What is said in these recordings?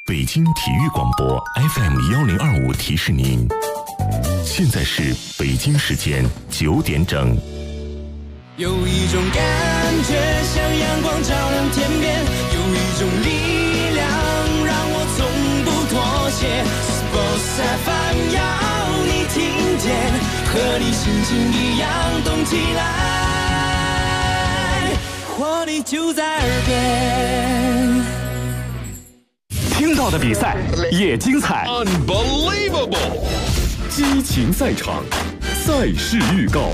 北京体育广播 FM1025提示您，现在是北京时间9点整。 有一种感觉像阳光照亮天边，有一种力量让我从不妥协。Sports FM 要你听见，和你心情一样动起来，活力就在耳边。 听到的比赛也精彩 ，Unbelievable！ 激情赛场，赛事预告。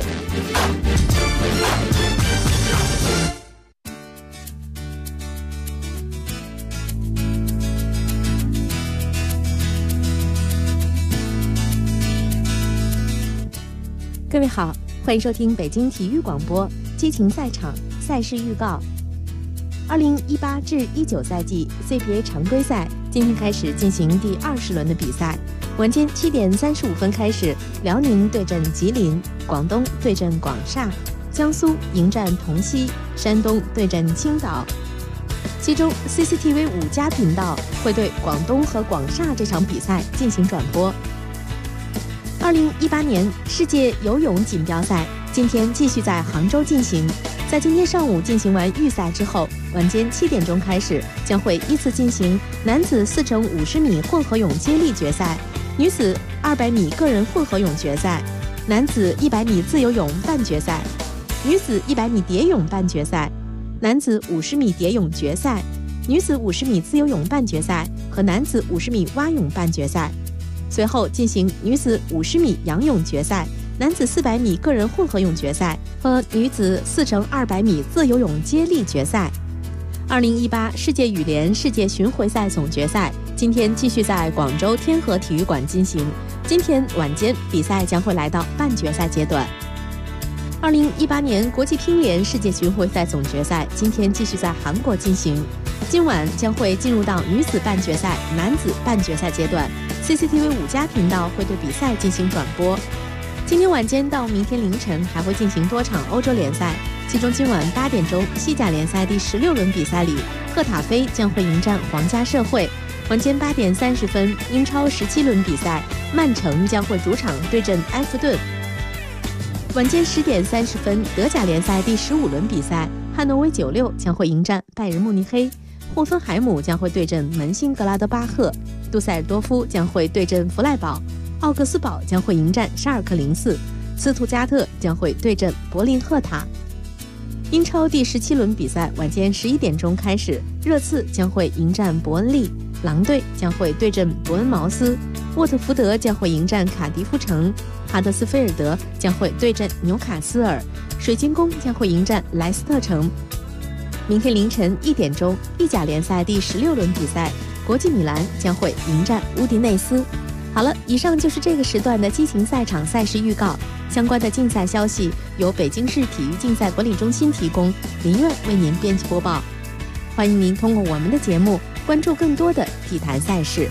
各位好，欢迎收听北京体育广播激情赛场赛事预告。2018至19赛季 CBA 常规赛今天开始进行第20轮的比赛，晚间7点35分开始，辽宁对阵吉林，广东对阵广厦，江苏迎战同曦，山东对阵青岛。其中 CCTV 5+频道会对广东和广厦这场比赛进行转播。2018年世界游泳锦标赛今天继续在杭州进行，在今天上午进行完预赛之后，晚间7点钟开始，将会依次进行男子4×50米混合泳接力决赛、女子200米个人混合泳决赛、男子100米自由泳半决赛、女子100米蝶泳半决赛、男子50米蝶泳决赛、女子50米自由泳半决赛和男子50米蛙泳半决赛。随后进行女子50米仰泳决赛、男子400米个人混合泳决赛和女子4×200米自由泳接力决赛。2018世界羽联世界巡回赛总决赛今天继续在广州天河体育馆进行，今天晚间比赛将会来到半决赛阶段。2018年国际乒联世界巡回赛总决赛今天继续在韩国进行，今晚将会进入到女子半决赛、男子半决赛阶段。CCTV 5+频道会对比赛进行转播。今天晚间到明天凌晨还会进行多场欧洲联赛，其中今晚8点钟西甲联赛第16轮比赛里，赫塔菲将会迎战皇家社会。晚间8点30分，英超17轮比赛，曼城将会主场对阵埃弗顿。晚间10点30分，德甲联赛第15轮比赛，汉诺威96将会迎战拜仁慕尼黑，霍芬海姆将会对阵门兴格拉德巴赫，杜塞尔多夫将会对阵弗赖堡，奥格斯堡将会迎战沙尔克04，斯图加特将会对阵柏林赫塔。英超第17轮比赛晚间11点钟开始，热刺将会迎战伯恩利，狼队将会对阵伯恩茅斯，沃特福德将会迎战卡迪夫城，哈德斯菲尔德将会对阵纽卡斯尔，水晶宫将会迎战莱斯特城。明天凌晨1点钟，意甲联赛第16轮比赛，国际米兰将会迎战乌迪内斯。好了，以上就是这个时段的激情赛场赛事预告。相关的竞赛消息由北京市体育竞赛管理中心提供，林苑为您编辑播报。欢迎您通过我们的节目关注更多的体坛赛事。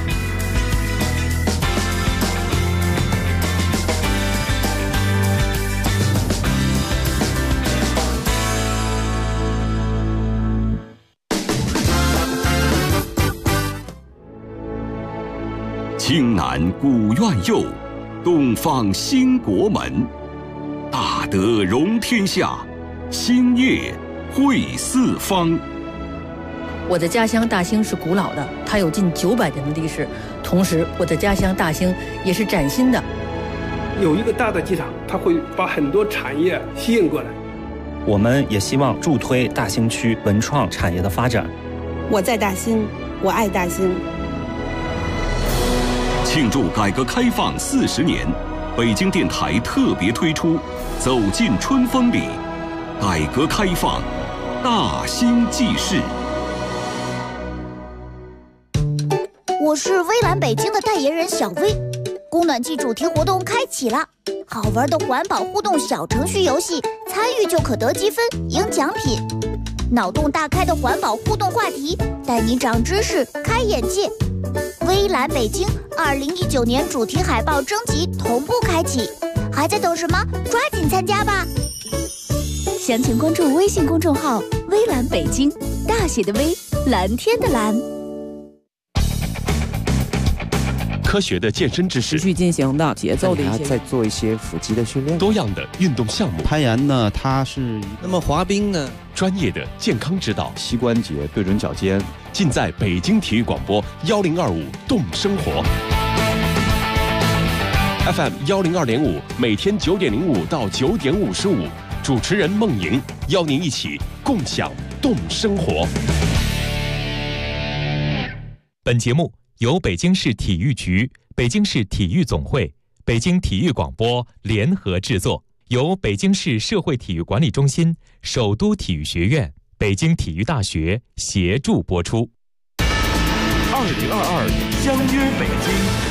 青南古院右，东方兴国门。大德容天下，兴业惠四方。 我的家乡大兴是古老的，它有近900年的历史。同时，我的家乡大兴也是崭新的。 有一个大的机场，它会把很多产业吸引过来。 我们也希望助推大兴区文创产业的发展。 我在大兴，我爱大兴。 庆祝改革开放40年，北京电台特别推出《走进春风里》，改革开放大兴记事。 我是微蓝北京的代言人小薇，供暖季主题活动开启了，好玩的环保互动小程序游戏，参与就可得积分赢奖品。脑洞大开的环保互动话题，带你长知识开眼界。微蓝北京2019年主题海报征集同步开启，还在等什么？抓紧参加吧！ 详情关注微信公众号微蓝北京，大写的微，蓝天的蓝。 科学的健身知识， 持续进行的节奏的一些， 再做一些腹肌的训练， 多样的运动项目。 攀岩呢，它是那么滑冰呢？ 专业的健康指导， 膝关节对准脚尖， 尽在北京体育广播1025动生活 FM 102.5，每天9点05到9点55，主持人孟莹邀您一起共享动生活。 本节目由北京市体育局、北京市体育总会、北京体育广播联合制作。由北京市社会体育管理中心、首都体育学院、北京体育大学协助播出。 2022相约北京。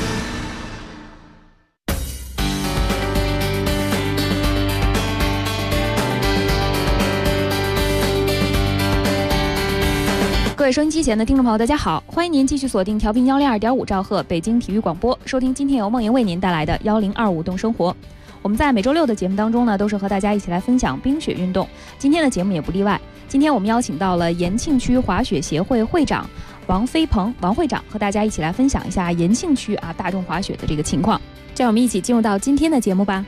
各位收音机前的听众朋友，大家好，欢迎您继续锁定调频102.5兆赫北京体育广播，收听今天由梦莹为您带来的1025动生活。我们在每周六的节目当中呢，都是和大家一起来分享冰雪运动。今天的节目也不例外。今天我们邀请到了延庆区滑雪协会会长王飞鹏王会长，和大家一起来分享一下延庆区大众滑雪的这个情况。这样我们一起进入到今天的节目吧。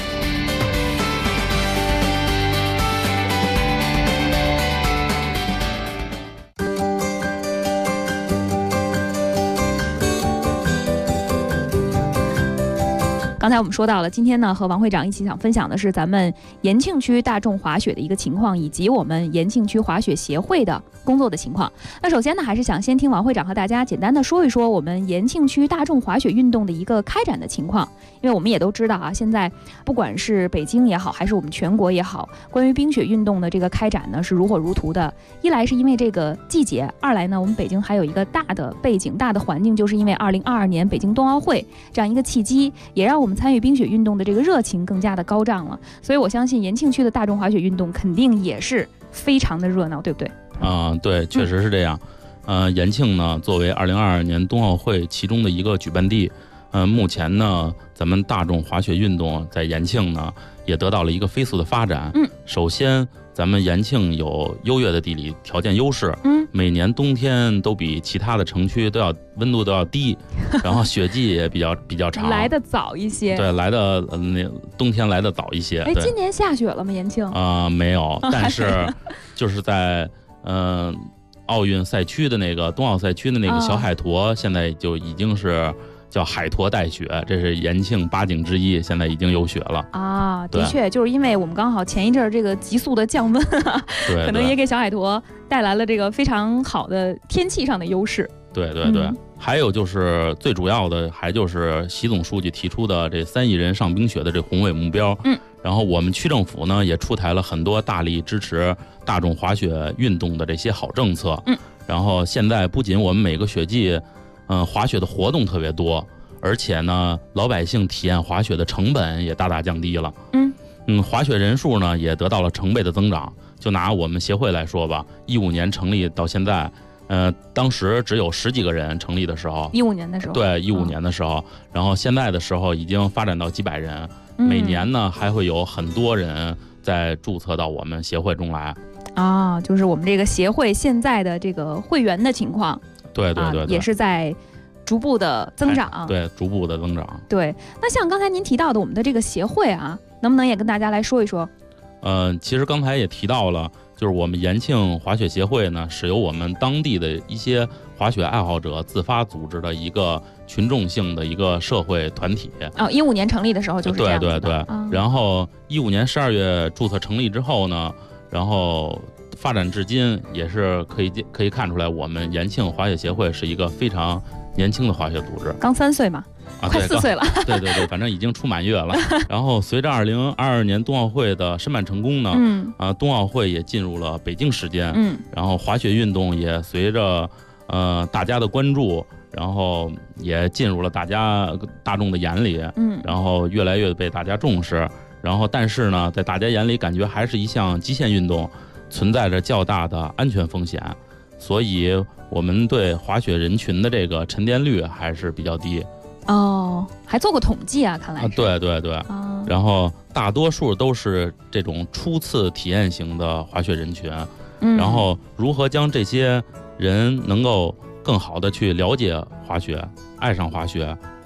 刚才我们说到了，今天呢和王会长一起想分享的是咱们延庆区大众滑雪的一个情况，以及我们延庆区滑雪协会的工作的情况。那首先呢，还是想先听王会长和大家简单的说一说我们延庆区大众滑雪运动的一个开展的情况。因为我们也都知道现在不管是北京也好，还是我们全国也好，关于冰雪运动的这个开展呢是如火如荼的。一来是因为这个季节，二来呢我们北京还有一个大的背景、大的环境，就是因为2022年北京冬奥会这样一个契机，也让我们参与冰雪运动的这个热情更加的高涨了。所以我相信延庆区的大众滑雪运动肯定也是非常的热闹，对不对？ 对，确实是这样。延庆呢作为2022年冬奥会其中的一个举办地，目前呢咱们大众滑雪运动在延庆呢也得到了一个飞速的发展。首先咱们延庆有优越的地理条件优势，每年冬天都比其他的城区温度都要低，然后雪季也比较长， 来的早一些。 对，来的冬天来的早一些。 今年下雪了吗？延庆没有，但是就是在奥运赛区的那个冬奥赛区的那个小海坨，现在就已经是叫海坨带雪，这是延庆8景之一，现在已经有雪了的确，就是因为我们刚好前一阵这个急速的降温可能也给小海坨带来了这个非常好的天气上的优势。 对，还有就是最主要的，还就是习总书记提出的这3亿人上冰雪的这宏伟目标。然后我们区政府呢也出台了很多大力支持大众滑雪运动的这些好政策。然后现在不仅我们每个雪季滑雪的活动特别多，而且呢老百姓体验滑雪的成本也大大降低了。滑雪人数呢也得到了成倍的增长。就拿我们协会来说吧，15年成立到现在，当时只有10几个人成立的时候 ，15年的时候， 对，15年的时候，然后现在的时候已经发展到几百人，每年呢还会有很多人在注册到我们协会中来。 就是我们这个协会现在的这个会员的情况， 对， 也是在逐步的增长。 对，逐步的增长。 对，那像刚才您提到的我们的这个协会能不能也跟大家来说一说？ 其实刚才也提到了，就是我们延庆滑雪协会呢，是由我们当地的一些滑雪爱好者自发组织的一个群众性的一个社会团体。 15年成立的时候就是这样子的。 对。然后15年12月注册成立之后呢，然后发展至今，也是可以看出来，我们延庆滑雪协会是一个非常年轻的滑雪组织。 刚3岁嘛。快4岁了。 对，反正已经出满月了。然后随着2022年冬奥会的申办成功呢，冬奥会也进入了北京时间，然后滑雪运动也随着大家的关注，然后也进入了大众的眼里，然后越来越被大家重视。然后但是呢，在大家眼里感觉还是一项极限运动，存在着较大的安全风险，所以我们对滑雪人群的这个沉淀率还是比较低。 还做过统计看来是。 对。然后大多数都是这种初次体验型的滑雪人群，然后如何将这些人能够更好的去了解滑雪，爱上滑雪，然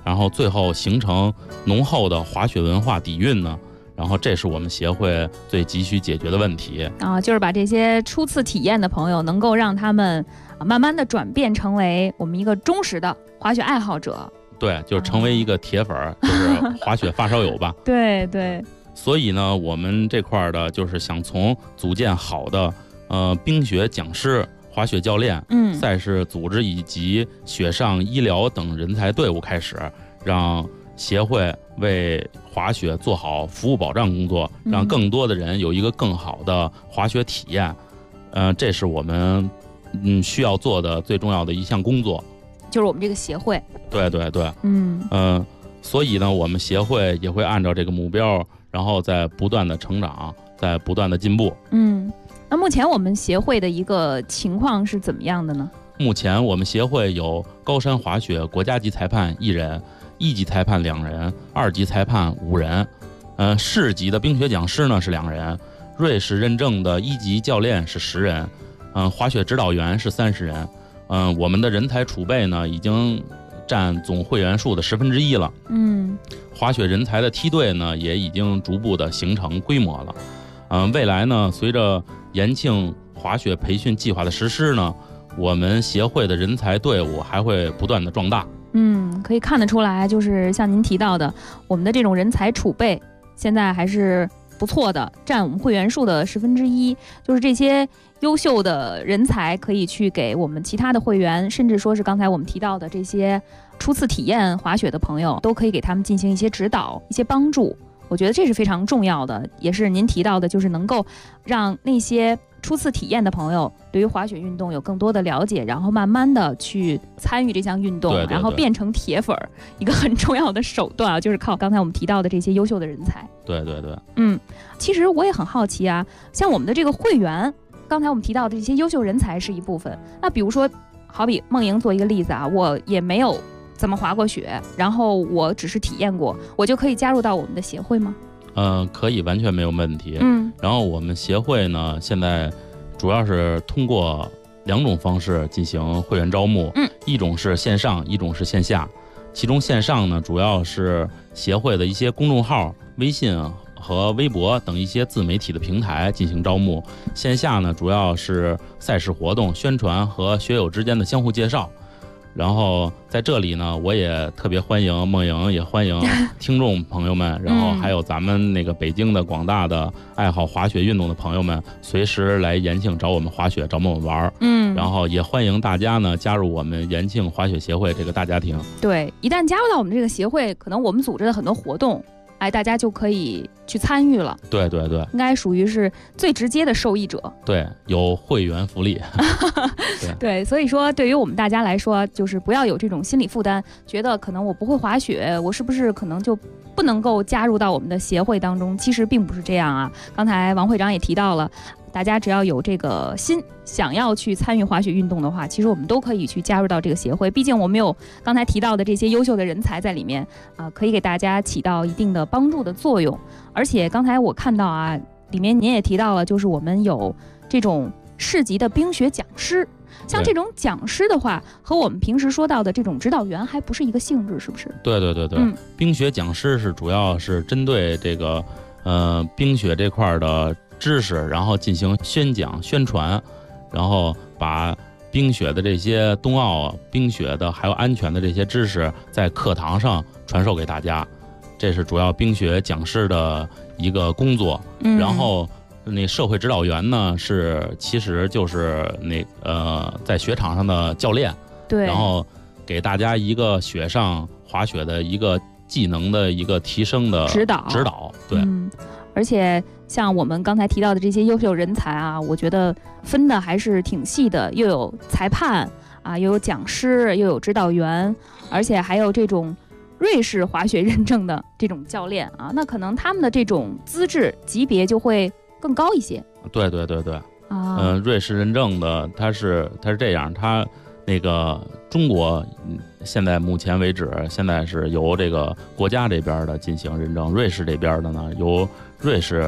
然后最后形成浓厚的滑雪文化底蕴呢？然后这是我们协会最急需解决的问题啊，就是把这些初次体验的朋友，能够让他们慢慢的转变成为我们一个忠实的滑雪爱好者。 对，就是成为一个铁粉，就是滑雪发烧友吧。 对对。 所以呢，我们这块的就是想从组建好的冰雪讲师、滑雪教练、赛事组织以及雪上医疗等人才队伍开始，让协会为滑雪做好服务保障工作，让更多的人有一个更好的滑雪体验。这是我们需要做的最重要的一项工作， 就是我们这个协会。 对对对，所以呢，我们协会也会按照这个目标，然后在不断的成长，在不断的进步。 那目前我们协会的一个情况是怎么样的呢？ 目前我们协会有高山滑雪国家级裁判1人，1级裁判2人，2级裁判5人，市级的冰雪讲师呢是2人，瑞士认证的1级教练是10人，滑雪指导员是30人，我们的人才储备呢已经占总会员数的1/10了。滑雪人才的梯队呢也已经逐步的形成规模了。未来呢，随着延庆滑雪培训计划的实施呢，我们协会的人才队伍还会不断的壮大。 可以看得出来，就是像您提到的，我们的这种人才储备现在还是不错的，占我们会员数的1/10，就是这些优秀的人才可以去给我们其他的会员，甚至说是刚才我们提到的这些初次体验滑雪的朋友，都可以给他们进行一些指导、一些帮助。我觉得这是非常重要的，也是您提到的，就是能够让那些初次体验的朋友对于滑雪运动有更多的了解，然后慢慢的去参与这项运动，然后变成铁粉，一个很重要的手段啊，就是靠刚才我们提到的这些优秀的人才。 对对对， 其实我也很好奇啊，像我们的这个会员，刚才我们提到的这些优秀人才是一部分，那比如说，好比梦莹做一个例子啊，我也没有怎么滑过雪，然后我只是体验过，我就可以加入到我们的协会吗？ 可以，完全没有问题。然后我们协会呢，现在主要是通过2种方式进行会员招募，一种是线上，一种是线下。其中线上呢，主要是协会的一些公众号、微信和微博等一些自媒体的平台进行招募。线下呢，主要是赛事活动宣传和学友之间的相互介绍。然后在这里呢，我也特别欢迎梦莹，也欢迎听众朋友们，然后还有咱们那个北京的广大的爱好滑雪运动的朋友们，随时来延庆找我们滑雪，找我们玩。然后也欢迎大家呢加入我们延庆滑雪协会这个大家庭。 对，一旦加入到我们这个协会，可能我们组织的很多活动，大家就可以去参与了。对对对，应该属于是最直接的受益者。对，有会员福利。对，所以说对于我们大家来说，就是不要有这种心理负担，觉得可能我不会滑雪，我是不是可能就不能够加入到我们的协会当中？其实并不是这样啊。刚才王会长也提到了，大家只要有这个心，想要去参与滑雪运动的话，其实我们都可以去加入到这个协会。毕竟我们有刚才提到的这些优秀的人才在里面可以给大家起到一定的帮助的作用。而且刚才我看到里面您也提到了，就是我们有这种市级的冰雪讲师。像这种讲师的话，和我们平时说到的这种指导员还不是一个性质，是不是？对对对对，冰雪讲师是主要是针对这个冰雪这块的知识，然后进行宣讲宣传，然后把冰雪的这些冬奥冰雪的还有安全的这些知识在课堂上传授给大家，这是主要冰雪讲师的一个工作。然后那社会指导员呢，其实就是在雪场上的教练，对，然后给大家一个雪上滑雪的一个技能的一个提升的指导，对。而且像我们刚才提到的这些优秀人才我觉得分的还是挺细的，又有裁判又有讲师，又有指导员，而且还有这种瑞士滑雪认证的这种教练那可能他们的这种资质级别就会更高一些。对对对对，瑞士认证的他是这样，他那个中国现在目前为止，现在是由这个国家这边的进行认证，瑞士这边的呢由瑞士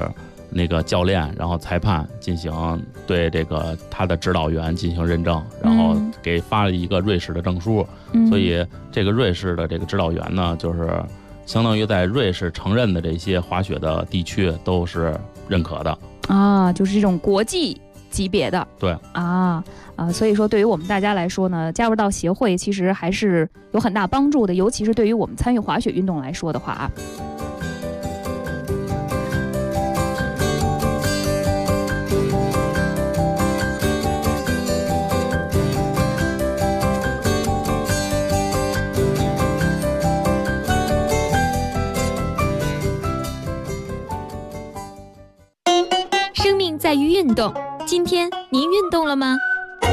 那个教练，然后裁判进行对这个他的指导员进行认证，然后给发了一个瑞士的证书。所以这个瑞士的这个指导员呢，就是相当于在瑞士承认的这些滑雪的地区都是认可的啊，就是这种国际级别的。 对所以说对于我们大家来说呢，加入到协会其实还是有很大帮助的，尤其是对于我们参与滑雪运动来说的话啊。 生命在于运动，今天您运动了吗？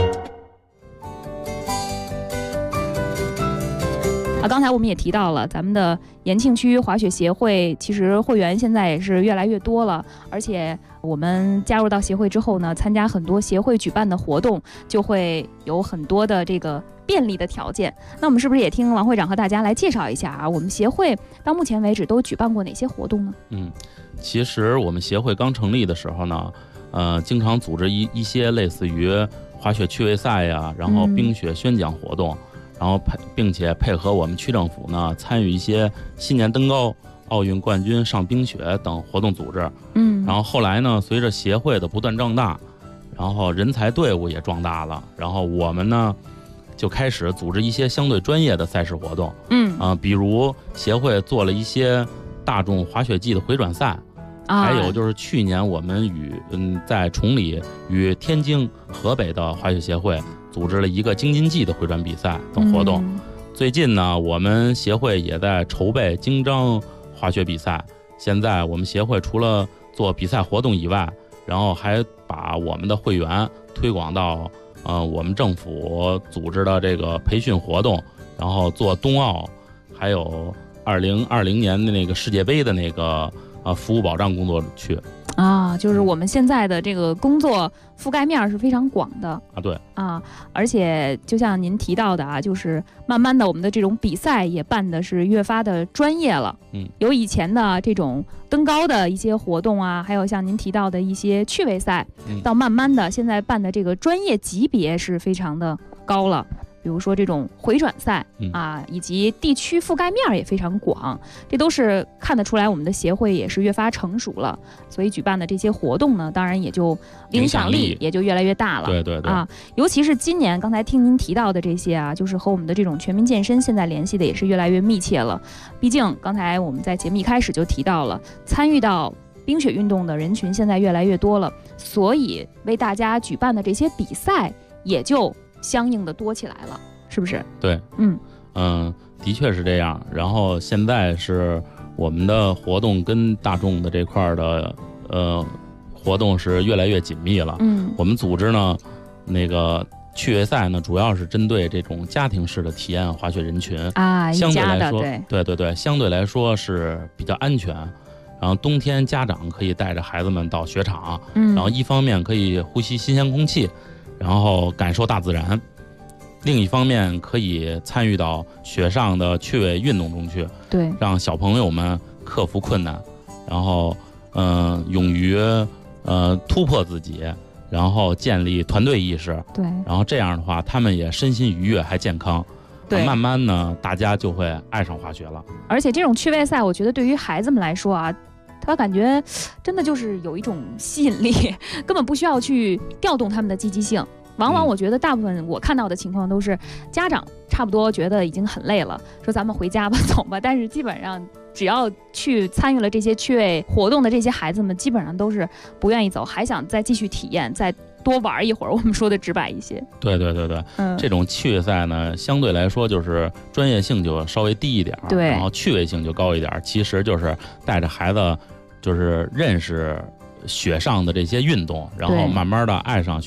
刚才我们也提到了，咱们的延庆区滑雪协会其实会员现在也是越来越多了，而且我们加入到协会之后呢，参加很多协会举办的活动，就会有很多的这个便利的条件。那我们是不是也听王会长和大家来介绍一下啊？我们协会到目前为止都举办过哪些活动呢？ 其实我们协会刚成立的时候呢，经常组织一些类似于滑雪趣味赛呀，然后冰雪宣讲活动。然后并且配合我们区政府呢，参与一些新年登高、奥运冠军上冰雪等活动组织。然后后来呢，随着协会的不断壮大，然后人才队伍也壮大了，然后我们呢就开始组织一些相对专业的赛事活动。比如协会做了一些大众滑雪季的回转赛。还有就是去年我们在崇礼与天津、河北的滑雪协会组织了一个京津冀的回转比赛等活动。最近呢，我们协会也在筹备京张滑雪比赛。现在我们协会除了做比赛活动以外，然后还把我们的会员推广到我们政府组织的这个培训活动，然后做冬奥，还有2020年的那个世界杯的那个服务保障工作去就是我们现在的这个工作覆盖面是非常广的对而且就像您提到的就是慢慢的我们的这种比赛也办的是越发的专业了。有以前的这种登高的一些活动还有像您提到的一些趣味赛，到慢慢的现在办的这个专业级别是非常的高了。比如说这种回转赛以及地区覆盖面也非常广，这都是看得出来我们的协会也是越发成熟了，所以举办的这些活动呢，当然也就影响力也就越来越大了。 对尤其是今年刚才听您提到的这些就是和我们的这种全民健身现在联系的也是越来越密切了。毕竟刚才我们在节目一开始就提到了，参与到冰雪运动的人群现在越来越多了，所以为大家举办的这些比赛也就相应的多起来了，是不是？ 对，的确是这样。然后现在是我们的活动跟大众的这块的活动是越来越紧密了。我们组织呢，那个趣味赛呢，主要是针对这种家庭式的体验滑雪人群相对来说，对，相对来说是比较安全。然后冬天家长可以带着孩子们到雪场，然后一方面可以呼吸新鲜空气，然后感受大自然，另一方面可以参与到雪上的趣味运动中去， 对， 让小朋友们克服困难，然后勇于突破自己，然后建立团队意识， 对， 然后这样的话他们也身心愉悦还健康， 对， 慢慢呢大家就会爱上滑雪了。 而且这种趣味赛我觉得对于孩子们来说他感觉真的就是有一种吸引力，根本不需要去调动他们的积极性。往往我觉得大部分我看到的情况都是家长差不多觉得已经很累了，说咱们回家吧，走吧，但是基本上只要去参与了这些趣味活动的这些孩子们基本上都是不愿意走，还想再继续体验，再多玩一会儿，我们说的直白一些。 对，这种趣味赛呢相对来说就是专业性就稍微低一点， 对， 然后趣味性就高一点，其实就是带着孩子就是认识雪上的这些运动，然后慢慢的爱上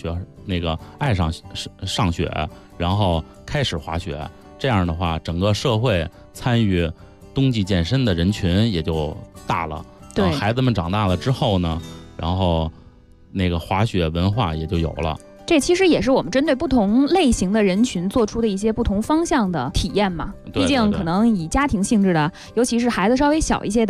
上雪，然后开始滑雪。这样的话整个社会参与冬季健身的人群也就大了， 对， 孩子们长大了之后呢，然后那个滑雪文化也就有了。 这其实也是我们针对不同类型的人群做出的一些不同方向的体验嘛。毕竟可能以家庭性质的，尤其是孩子稍微小一些的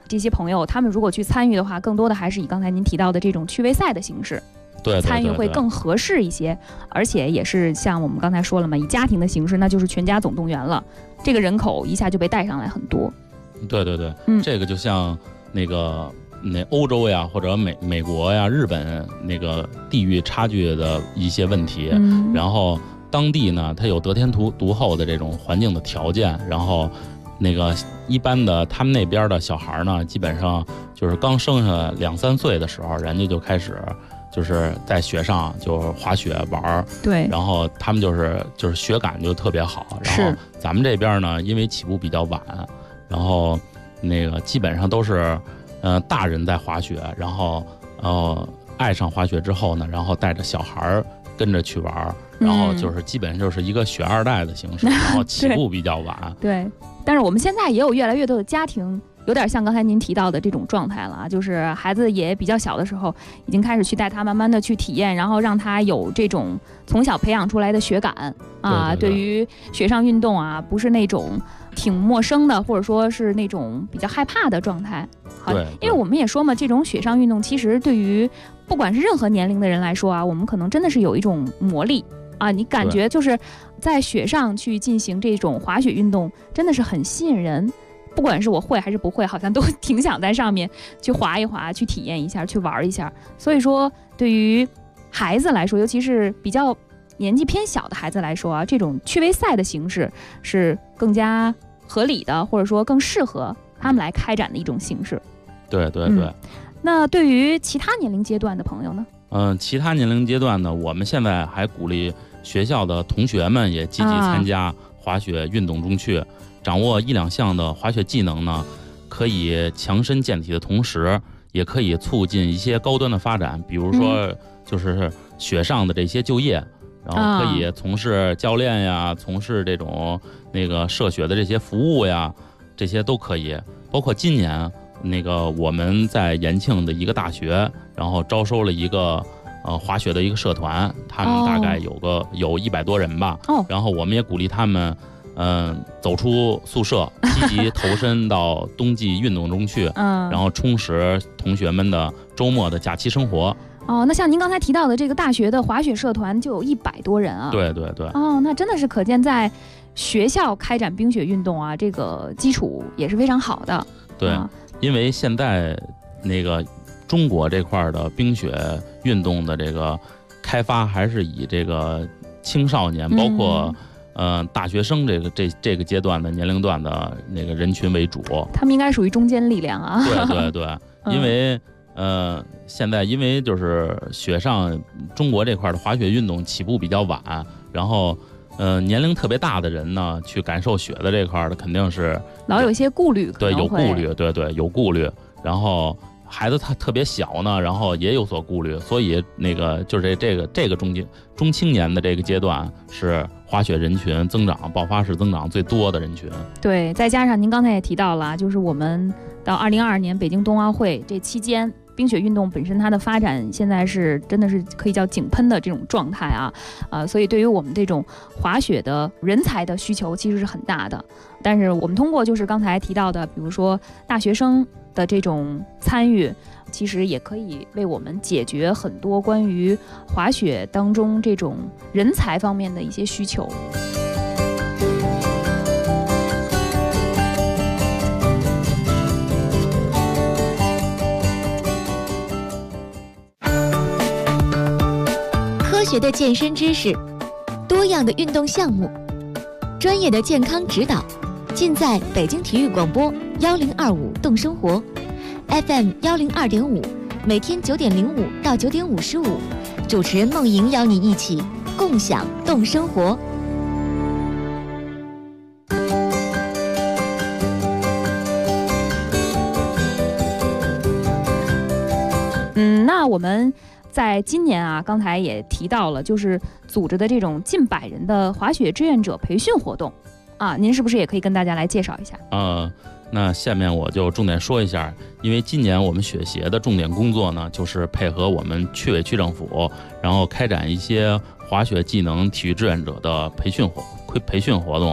这些朋友，他们如果去参与的话，更多的还是以刚才您提到的这种趣味赛的形式。 对， 参与会更合适一些，而且也是像我们刚才说了嘛，以家庭的形式，那就是全家总动员了，这个人口一下就被带上来很多。 对，这个就像那欧洲呀，或者美国呀、日本那个地域差距的一些问题，然后当地呢，它有得天独厚的这种环境的条件，然后那个一般的他们那边的小孩呢，基本上就是刚生下2-3岁的时候，人家就开始就是在雪上就滑雪玩， 对， 然后他们就是雪感就特别好。然后咱们这边呢，因为起步比较晚，然后那个基本上都是大人在滑雪，然后爱上滑雪之后呢，然后带着小孩跟着去玩，然后就是基本上就是一个雪二代的形式，然后起步比较晚。 对，但是我们现在也有越来越多的家庭。有点像刚才您提到的这种状态了啊，就是孩子也比较小的时候，已经开始去带他慢慢的去体验，然后让他有这种从小培养出来的雪感啊，对于雪上运动啊，不是那种挺陌生的，或者说是那种比较害怕的状态。好，因为我们也说嘛，这种雪上运动其实对于不管是任何年龄的人来说啊，我们可能真的是有一种魔力啊，你感觉就是在雪上去进行这种滑雪运动，真的是很吸引人。不管是我会还是不会，好像都挺想在上面去滑一滑，去体验一下，去玩一下。所以说，对于孩子来说，尤其是比较年纪偏小的孩子来说啊，这种趣味赛的形式是更加合理的，或者说更适合他们来开展的一种形式。 对。 那对于其他年龄阶段的朋友呢？ 其他年龄阶段呢，我们现在还鼓励学校的同学们也积极参加滑雪运动中去。掌握1-2项的滑雪技能呢，可以强身健体的同时，也可以促进一些高端的发展，比如说就是雪上的这些就业，然后可以从事教练呀，从事这种那个涉雪的这些服务呀，这些都可以。包括今年那个我们在延庆的一个大学，然后招收了一个滑雪的一个社团，他们大概有100多人吧，然后我们也鼓励他们。走出宿舍，积极投身到冬季运动中去，然后充实同学们的周末的假期生活。 那像您刚才提到的这个大学的滑雪社团就有100多人啊。 对。 那真的是可见在学校开展冰雪运动啊，这个基础也是非常好的。 对，因为现在那个中国这块的冰雪运动的这个开发还是以这个青少年，包括大学生这个阶段的年龄段的那个人群为主， 他们应该属于中坚力量啊。 对，因为现在因为就是雪上中国这块的滑雪运动起步比较晚，然后年龄特别大的人呢，去感受雪的这块的肯定是老有一些顾虑， 对，有顾虑，对，有顾虑，然后。孩子他特别小呢，然后也有所顾虑，所以那个就是这个中青年的这个阶段是滑雪人群增长爆发式增长最多的人群。 对，再加上您刚才也提到了，就是我们到2022年北京冬奥会这期间，冰雪运动本身它的发展现在是真的是可以叫井喷的这种状态啊，所以对于我们这种滑雪的人才的需求其实是很大的。但是我们通过就是刚才提到的，比如说大学生的这种参与，其实也可以为我们解决很多关于滑雪当中这种人才方面的一些需求。 科学的健身知识，多样的运动项目，专业的健康指导，尽在北京体育广播1025动生活 FM 102.5，每天9点05到9点55，主持人梦莹邀你一起共享动生活。 那我们在今年啊，刚才也提到了，就是组织的这种近100人的滑雪志愿者培训活动啊，您是不是也可以跟大家来介绍一下？ 那下面我就重点说一下，因为今年我们雪协的重点工作呢，就是配合我们区委区政府，然后开展一些滑雪技能体育志愿者的培训活动。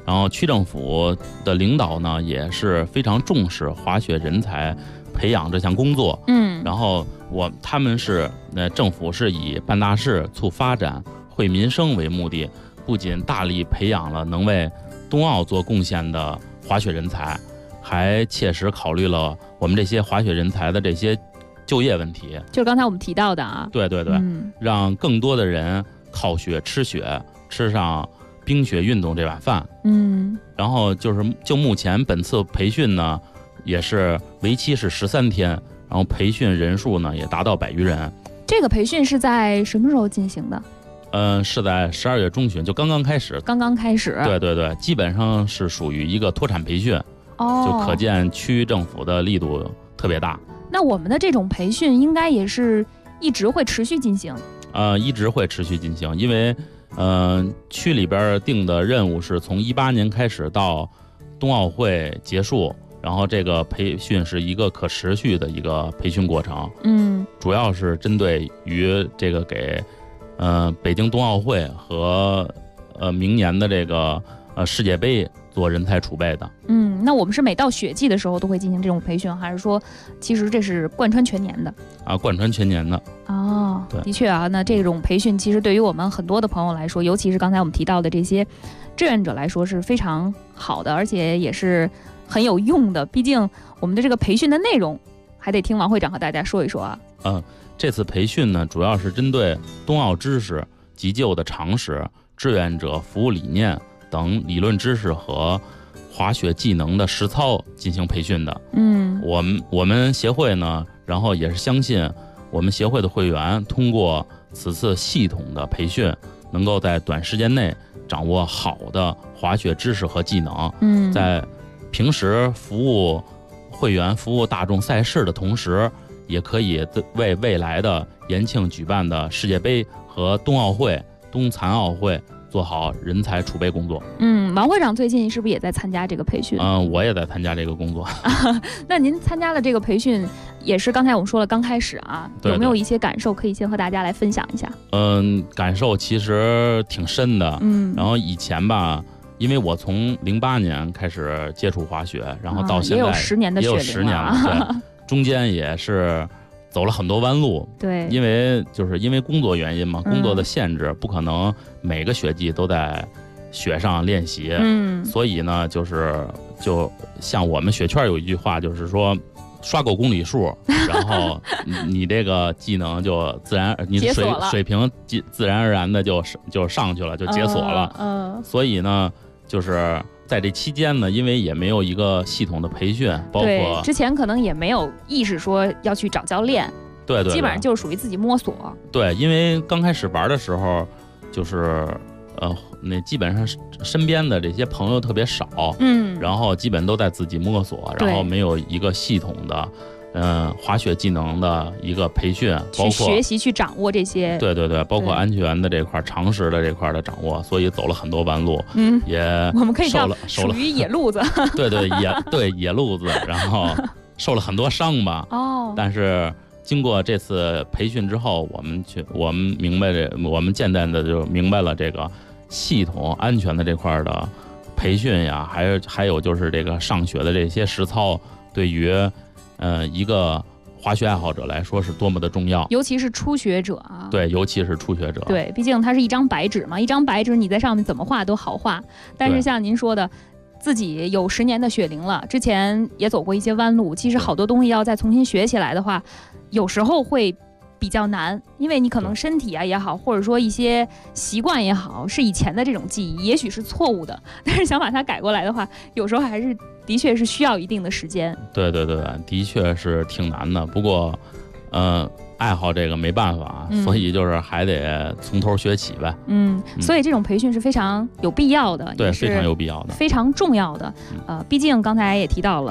然后区政府的领导呢也是非常重视滑雪人才培养这项工作。然后他们是政府是以办大事、促发展、惠民生为目的，不仅大力培养了能为冬奥做贡献的滑雪人才，还切实考虑了我们这些滑雪人才的这些就业问题。 就是刚才我们提到的啊， 对，让更多的人靠雪吃雪，吃上冰雪运动这碗饭。然后就目前本次培训呢，也是为期是13天，然后培训人数呢也达到100余人。 这个培训是在什么时候进行的？ 是在12月中旬，就刚刚开始。对，基本上是属于一个脱产培训。就可见区政府的力度特别大。 那我们的这种培训应该也是一直会持续进行。 一直会持续进行，因为区里边定的任务是从18年开始到冬奥会结束，然后这个培训是一个可持续的一个培训过程。主要是针对于这个给北京冬奥会和明年的这个世界杯做人才储备的。 那我们是每到雪季的时候都会进行这种培训，还是说其实这是贯穿全年的？ 贯穿全年的。 的确啊，那这种培训其实对于我们很多的朋友来说，尤其是刚才我们提到的这些志愿者来说是非常好的，而且也是很有用的。毕竟我们的这个培训的内容还得听王会长和大家说一说啊。 这次培训呢，主要是针对冬奥知识、急救的常识、志愿者服务理念等理论知识和滑雪技能的实操进行培训的。我们协会呢，然后也是相信我们协会的会员通过此次系统的培训，能够在短时间内掌握好的滑雪知识和技能。在平时服务会员、服务大众赛事的同时，也可以为未来的延庆举办的世界杯和冬奥会、冬残奥会做好人才储备工作。 王会长最近是不是也在参加这个培训？ 我也在参加这个工作。 那您参加了这个培训，也是刚才我们说了刚开始啊，有没有一些感受可以先和大家来分享一下？ 感受其实挺深的。然后以前吧，因为我从08年开始接触滑雪，然后到现在也有10年的雪龄了， 也有10年了。对，中间也是走了很多弯路。 对， 因为工作原因嘛，工作的限制，不可能每个雪季都在雪上练习。所以呢，就像我们雪圈有一句话，就是说刷够公里数，然后你这个技能就自然，你水平自然而然的就上去了，就解锁了。所以呢，就是在这期间呢，因为也没有一个系统的培训，包括之前可能也没有意识说要去找教练。 对， 基本上就是属于自己摸索。 对，因为刚开始玩的时候，就是那基本上身边的这些朋友特别少。然后基本都在自己摸索，然后没有一个系统的滑雪技能的一个培训，包括学习去掌握这些。 对，包括安全的这块、常识的这块的掌握，所以走了很多弯路。也我们可以受属于野路子。 对，野路子，然后受了很多伤吧。但是经过这次培训之后，我们明白我们渐渐的就明白了这个系统安全的这块的培训呀，还有就是这个上雪的这些实操，对于一个滑雪爱好者来说是多么的重要， 尤其是初学者啊。 对，尤其是初学者。 对，毕竟它是一张白纸嘛，一张白纸你在上面怎么画都好画。但是像您说的，自己有10年的雪龄了，之前也走过一些弯路，其实好多东西要再重新学起来的话，有时候会比较难，因为你可能身体啊也好，或者说一些习惯也好，是以前的这种记忆，也许是错误的，但是想把它改过来的话，有时候还是的确是需要一定的时间。 对，的确是挺难的。不过，爱好这个没办法，所以就是还得从头学起呗。 所以这种培训是非常有必要的， 对，非常有必要的， 非常重要的。毕竟刚才也提到了。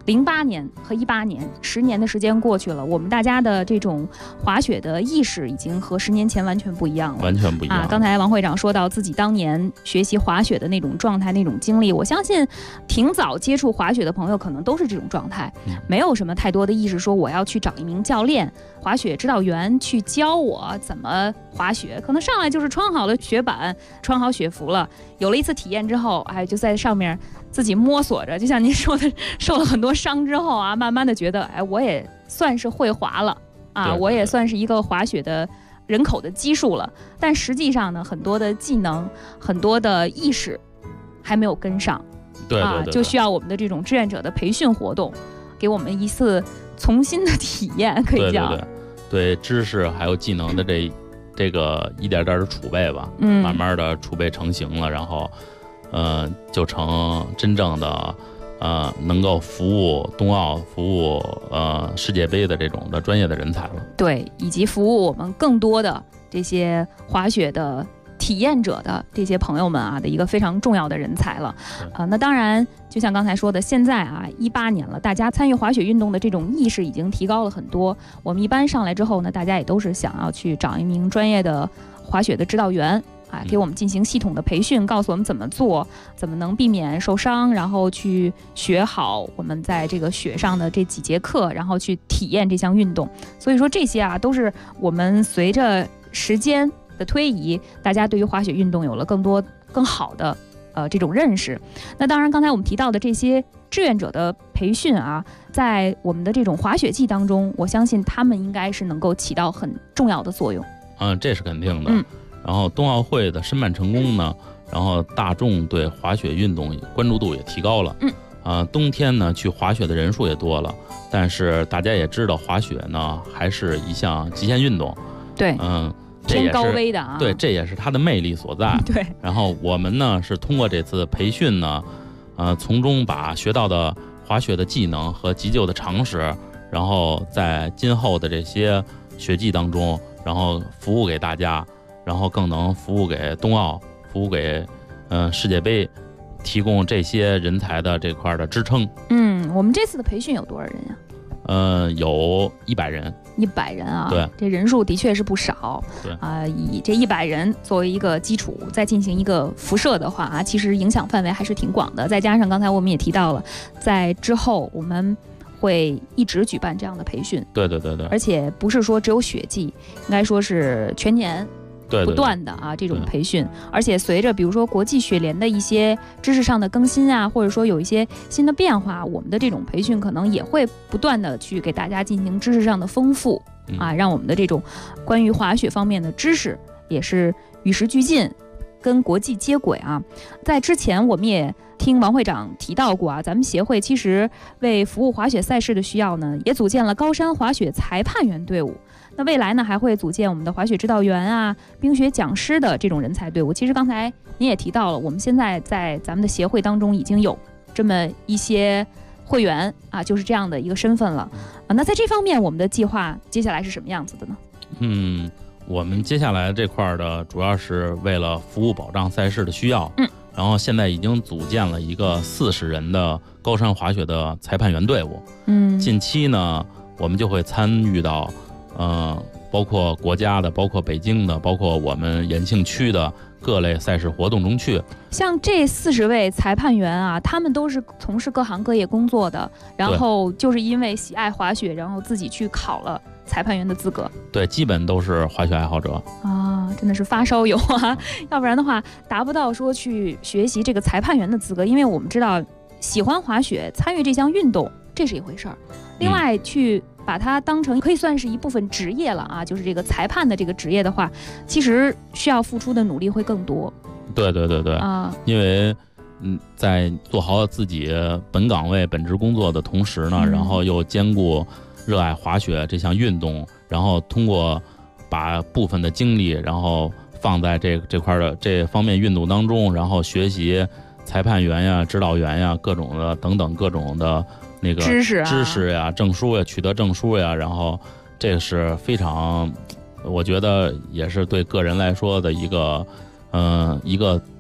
08年和18年10年的时间过去了，我们大家的这种滑雪的意识已经和10年前完全不一样了， 完全不一样。 刚才王会长说到自己当年学习滑雪的那种状态、那种经历，我相信挺早接触滑雪的朋友可能都是这种状态，没有什么太多的意识说我要去找一名教练、滑雪指导员去教我怎么滑雪，可能上来就是穿好了雪板、穿好雪服了，有了一次体验之后，就在上面自己摸索着，就像您说的，受了很多伤之后啊，慢慢的觉得，我也算是会滑了啊， 对对对， 我也算是一个滑雪的人口的基数了。但实际上呢，很多的技能、很多的意识还没有跟上， 对对对， 就需要我们的这种志愿者的培训活动，给我们一次重新的体验，可以叫对知识还有技能的这个一点点的储备吧，慢慢的储备成型了，然后就成真正的能够服务冬奥、服务世界杯的这种的专业的人才了。 对，以及服务我们更多的这些滑雪的体验者的这些朋友们啊的一个非常重要的人才了。那当然，就像刚才说的，现在18年了，大家参与滑雪运动的这种意识已经提高了很多。我们一般上来之后呢，大家也都是想要去找一名专业的滑雪的指导员。给我们进行系统的培训，告诉我们怎么做，怎么能避免受伤，然后去学好我们在这个雪上的这几节课，然后去体验这项运动。所以说这些都是我们随着时间的推移，大家对于滑雪运动有了更多更好的这种认识。那当然，刚才我们提到的这些志愿者的培训在我们的这种滑雪季当中，我相信他们应该是能够起到很重要的作用。 这是肯定的。然后冬奥会的申办成功呢，然后大众对滑雪运动关注度也提高了。冬天呢去滑雪的人数也多了，但是大家也知道滑雪呢还是一项极限运动。 对，偏高危的对，这也是它的魅力所在。 对。 然后我们呢是通过这次培训呢，从中把学到的滑雪的技能和急救的常识，然后在今后的这些雪季当中，然后服务给大家。然后更能服务给冬奥，服务给世界杯，提供这些人才的这块的支撑。 我们这次的培训有多少人呀？ 有100人。 100人啊， 对， 这人数的确是不少。 对以这100人作为一个基础，再进行一个辐射的话其实影响范围还是挺广的。再加上刚才我们也提到了，在之后我们会一直举办这样的培训。 对， 而且不是说只有雪季，应该说是全年。不断的这种培训，而且随着比如说国际雪联的一些知识上的更新或者说有一些新的变化，我们的这种培训可能也会不断的去给大家进行知识上的丰富让我们的这种关于滑雪方面的知识也是与时俱进，跟国际接轨在之前我们也听王会长提到过咱们协会其实为服务滑雪赛事的需要呢，也组建了高山滑雪裁判员队伍。那未来呢，还会组建我们的滑雪指导员冰雪讲师的这种人才队伍。其实刚才您也提到了，我们现在在咱们的协会当中已经有这么一些会员就是这样的一个身份了那在这方面，我们的计划接下来是什么样子的呢？ 我们接下来这块的主要是为了服务保障赛事的需要。然后现在已经组建了一个40人的高山滑雪的裁判员队伍。近期呢，我们就会参与到包括国家的，包括北京的，包括我们延庆区的各类赛事活动中去。 像这40位裁判员他们都是从事各行各业工作的，然后就是因为喜爱滑雪，然后自己去考了裁判员的资格。 对，基本都是滑雪爱好者真的是发烧友要不然的话达不到说去学习这个裁判员的资格。因为我们知道喜欢滑雪，参与这项运动这是一回事儿，另外去把它当成可以算是一部分职业了就是这个裁判的这个职业的话，其实需要付出的努力会更多。 对因为在做好自己本岗位本职工作的同时呢，然后又兼顾热爱滑雪这项运动，然后通过把部分的精力然后放在这块的这方面运动当中，然后学习裁判员指导员各种的等等各种的那个知识证书取得证书然后这是非常，我觉得也是对个人来说的一个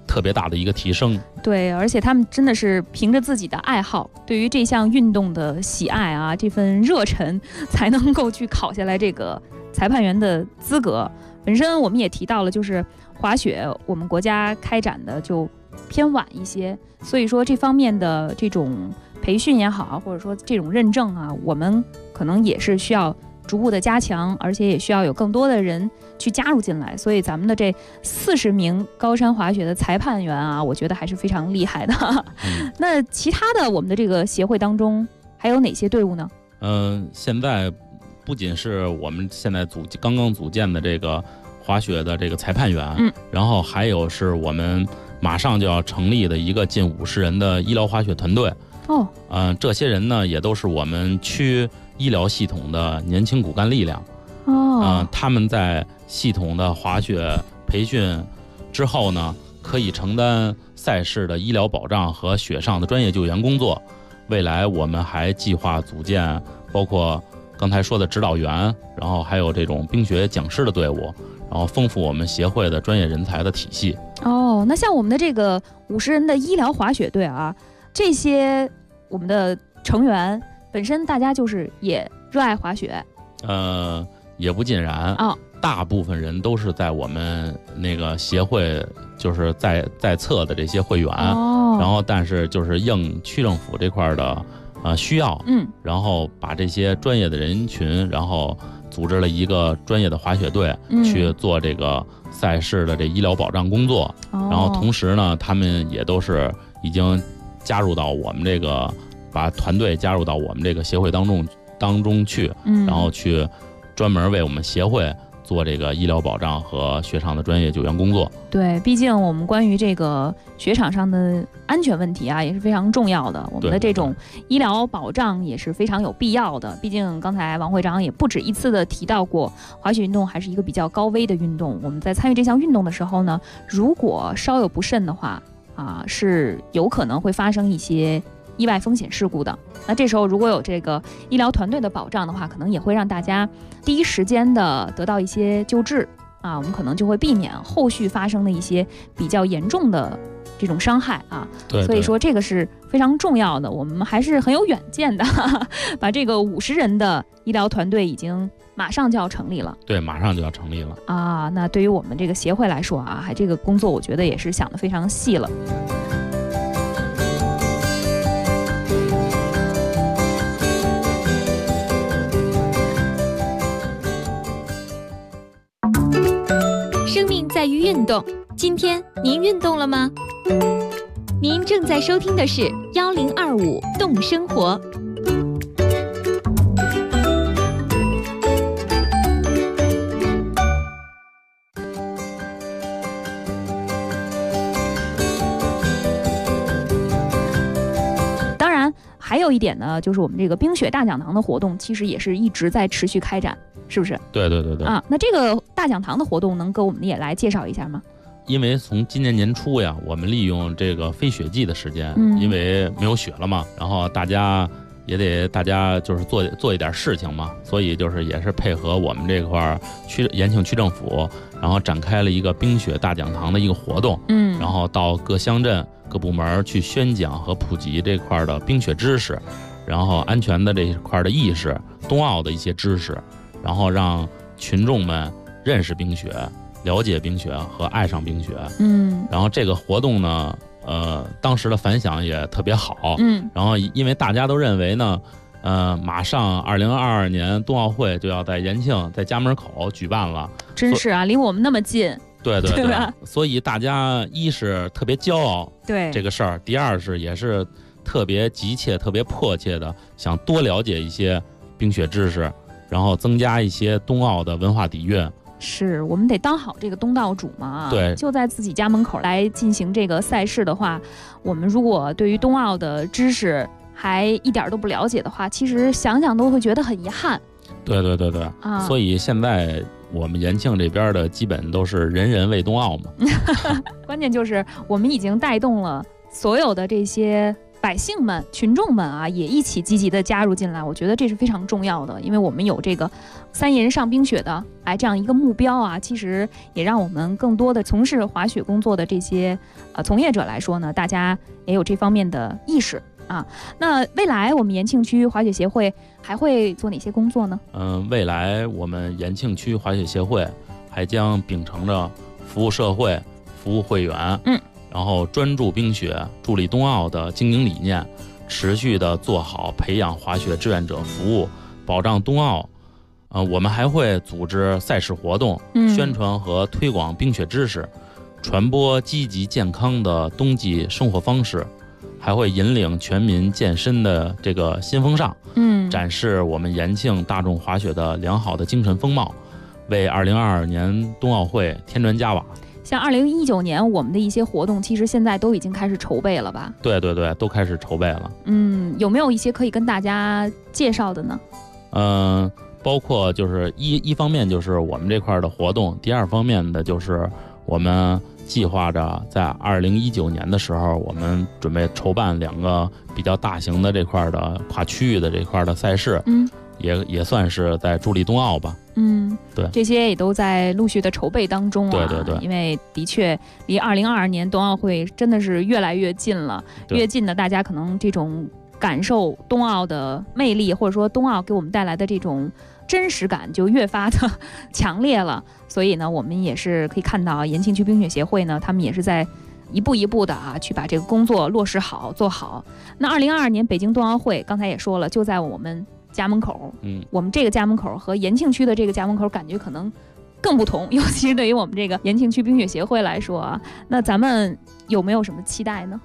特别大的一个提升。 对，而且他们真的是凭着自己的爱好，对于这项运动的喜爱啊，这份热忱，才能够去考下来这个裁判员的资格。本身我们也提到了，就是滑雪我们国家开展的就偏晚一些，所以说这方面的这种培训也好，或者说这种认证啊，我们可能也是需要逐步的加强，而且也需要有更多的人去加入进来。所以咱们的这40名高山滑雪的裁判员啊，我觉得还是非常厉害的。那其他的我们的这个协会当中还有哪些队伍呢？ 现在不仅是我们现在刚刚组建的这个滑雪的这个裁判员，然后还有是我们马上就要成立的一个近50人的医疗滑雪团队。这些人呢也都是我们区医疗系统的年轻骨干力量。他们在系统的滑雪培训之后呢，可以承担赛事的医疗保障和雪上的专业救援工作。未来我们还计划组建包括刚才说的指导员，然后还有这种冰雪讲师的队伍，然后丰富我们协会的专业人才的体系。 那像我们的这个50人的医疗滑雪队啊，这些我们的成员本身大家就是也热爱滑雪？ 也不尽然。大部分人都是在我们那个协会就是在册的这些会员，然后但是就是应区政府这块的需要，然后把这些专业的人群，然后组织了一个专业的滑雪队，去做这个赛事的这医疗保障工作。然后同时呢，他们也都是已经加入到我们这个，把团队加入到我们这个协会当中去，然后去专门为我们协会做这个医疗保障和雪场的专业救援工作。 对，毕竟我们关于这个雪场上的安全问题啊，也是非常重要的。我们的这种医疗保障也是非常有必要的。毕竟刚才王会长也不止一次的提到过，滑雪运动还是一个比较高危的运动。我们在参与这项运动的时候呢，如果稍有不慎的话是有可能会发生一些意外风险事故的。那这时候如果有这个医疗团队的保障的话，可能也会让大家第一时间的得到一些救治我们可能就会避免后续发生的一些比较严重的这种伤害对， 所以说这个是非常重要的。我们还是很有远见的，把这个50人的医疗团队已经马上就要成立了。 对，马上就要成立了那对于我们这个协会来说还这个工作我觉得也是想得非常细了。 生命在于运动，今天您运动了吗？您正在收听的是1025动生活。 当然还有一点呢，就是我们这个冰雪大讲堂的活动其实也是一直在持续开展，是不是？ 对那这个大讲堂的活动能给我们也来介绍一下吗？ 因为从今年年初呀，我们利用这个非雪季的时间，因为没有雪了嘛，然后大家就是做一点事情嘛，所以就是也是配合我们这块延庆区政府，然后展开了一个冰雪大讲堂的一个活动，然后到各乡镇各部门去宣讲和普及这块的冰雪知识，然后安全的这一块的意识，冬奥的一些知识，然后让群众们认识冰雪，了解冰雪和爱上冰雪。然后这个活动呢，当时的反响也特别好。然后因为大家都认为呢，马上2022年冬奥会就要在延庆在家门口举办了， 真是离我们那么近。 对，所以大家一是特别骄傲这个事儿，第二是也是特别急切、特别迫切的想多了解一些冰雪知识，然后增加一些冬奥的文化底蕴。 是我们得当好这个东道主嘛。 对， 就在自己家门口来进行这个赛事的话，我们如果对于冬奥的知识还一点都不了解的话，其实想想都会觉得很遗憾。 对，所以现在我们延庆这边的基本都是人人为冬奥嘛。 关键就是我们已经带动了所有的这些百姓们、群众们啊，也一起积极的加入进来，我觉得这是非常重要的，因为我们有这个3亿人上冰雪的这样一个目标啊，其实也让我们更多的从事滑雪工作的这些从业者来说呢，大家也有这方面的意识啊。那未来我们延庆区滑雪协会还会做哪些工作呢？ 未来我们延庆区滑雪协会还将秉承着服务社会、服务会员，然后专注冰雪、助力冬奥的经营理念，持续的做好培养滑雪志愿者服务，保障冬奥。我们还会组织赛事活动，宣传和推广冰雪知识，传播积极健康的冬季生活方式，还会引领全民健身的这个新风尚，展示我们延庆大众滑雪的良好的精神风貌，为2022年冬奥会添砖加瓦。 像2019年我们的一些活动，其实现在都已经开始筹备了吧？ 对，都开始筹备了。 有没有一些可以跟大家介绍的呢？ 包括就是一方面就是我们这块的活动，第二方面的就是我们计划着在2019年的时候，我们准备筹办2个比较大型的这块的跨区域的这块的赛事，也算是在助力冬奥吧。对， 这些也都在陆续的筹备当中啊。 对， 因为的确离2022年冬奥会真的是越来越近了，越近的大家可能这种感受冬奥的魅力，或者说冬奥给我们带来的这种真实感就越发的强烈了。所以呢，我们也是可以看到延庆区冰雪协会呢，他们也是在一步一步的去把这个工作落实好做好。那2022年北京冬奥会刚才也说了，就在我们家门口，我们这个家门口和延庆区的这个家门口感觉可能更不同，尤其是对于我们这个延庆区冰雪协会来说啊，那咱们有没有什么期待呢？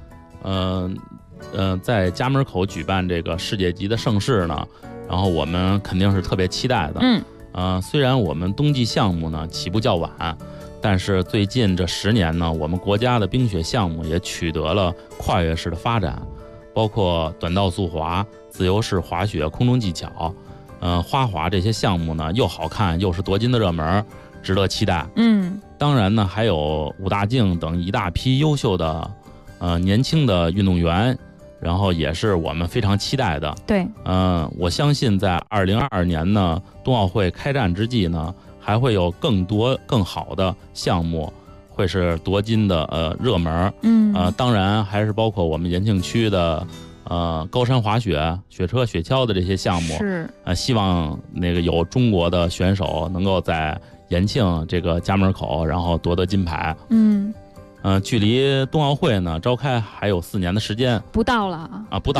在家门口举办这个世界级的盛事呢，然后我们肯定是特别期待的。虽然我们冬季项目呢起步较晚，但是最近这10年呢，我们国家的冰雪项目也取得了跨越式的发展，包括短道速滑、自由式滑雪、空中技巧，花滑这些项目呢又好看又是夺金的热门，值得期待。当然呢，还有武大靖等一大批优秀的年轻的运动员，然后也是我们非常期待的。 对， 我相信在2022年呢，冬奥会开战之际呢，还会有更多更好的项目会是夺金的热门。当然还是包括我们延庆区的高山滑雪、雪车、雪橇的这些项目。 是希望那个有中国的选手能够在延庆这个家门口，然后夺得金牌。距离冬奥会呢召开还有4年的时间， 不到了啊， 不到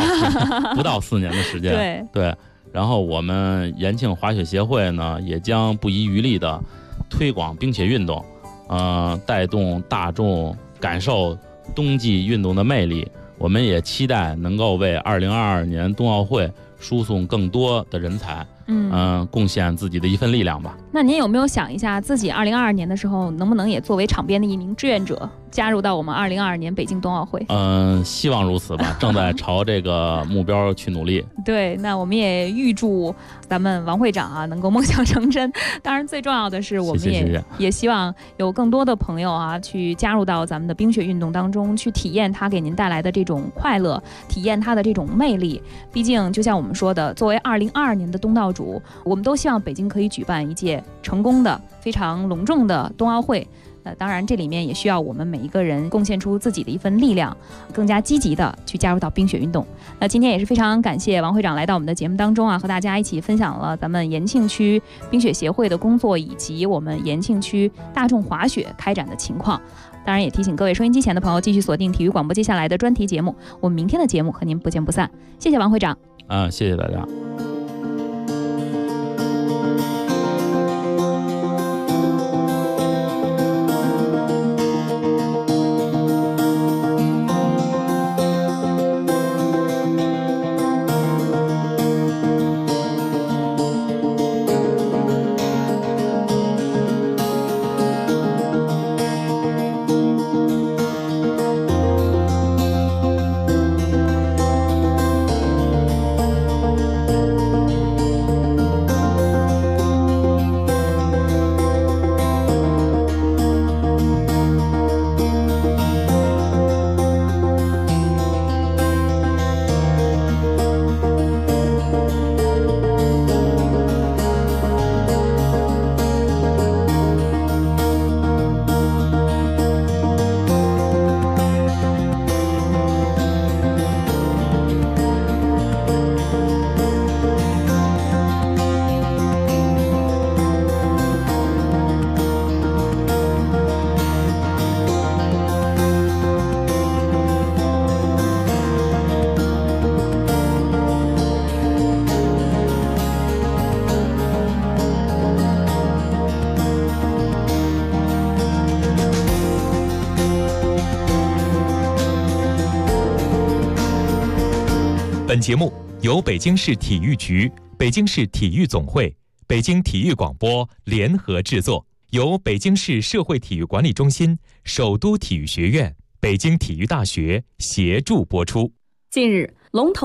4年的时间。对。然后我们延庆滑雪协会呢，也将不遗余力的推广冰雪运动，带动大众感受冬季运动的魅力。我们也期待能够为2022年冬奥会输送更多的人才，贡献自己的一份力量吧。 那您有没有想一下，自己2022年的时候，能不能也作为场边的一名志愿者，加入到我们2022年北京冬奥会？ 希望如此吧，正在朝这个目标去努力。 对，那我们也预祝咱们王会长能够梦想成真。当然，最重要的是，我们也希望有更多的朋友去加入到咱们的冰雪运动当中，去体验它给您带来的这种快乐，体验它的这种魅力。毕竟，就像我们说的，作为2022年的东道主，我们都希望北京可以举办一届成功的、非常隆重的冬奥会。当然，这里面也需要我们每一个人贡献出自己的一份力量，更加积极的去加入到冰雪运动。那今天也是非常感谢王会长来到我们的节目当中和大家一起分享了咱们延庆区冰雪协会的工作，以及我们延庆区大众滑雪开展的情况。当然，也提醒各位收音机前的朋友继续锁定体育广播接下来的专题节目，我们明天的节目和您不见不散。谢谢王会长。 谢谢大家。 本节目由北京市体育局、北京市体育总会、北京体育广播联合制作，由北京市社会体育管理中心、首都体育学院、北京体育大学协助播出。 近日，龙头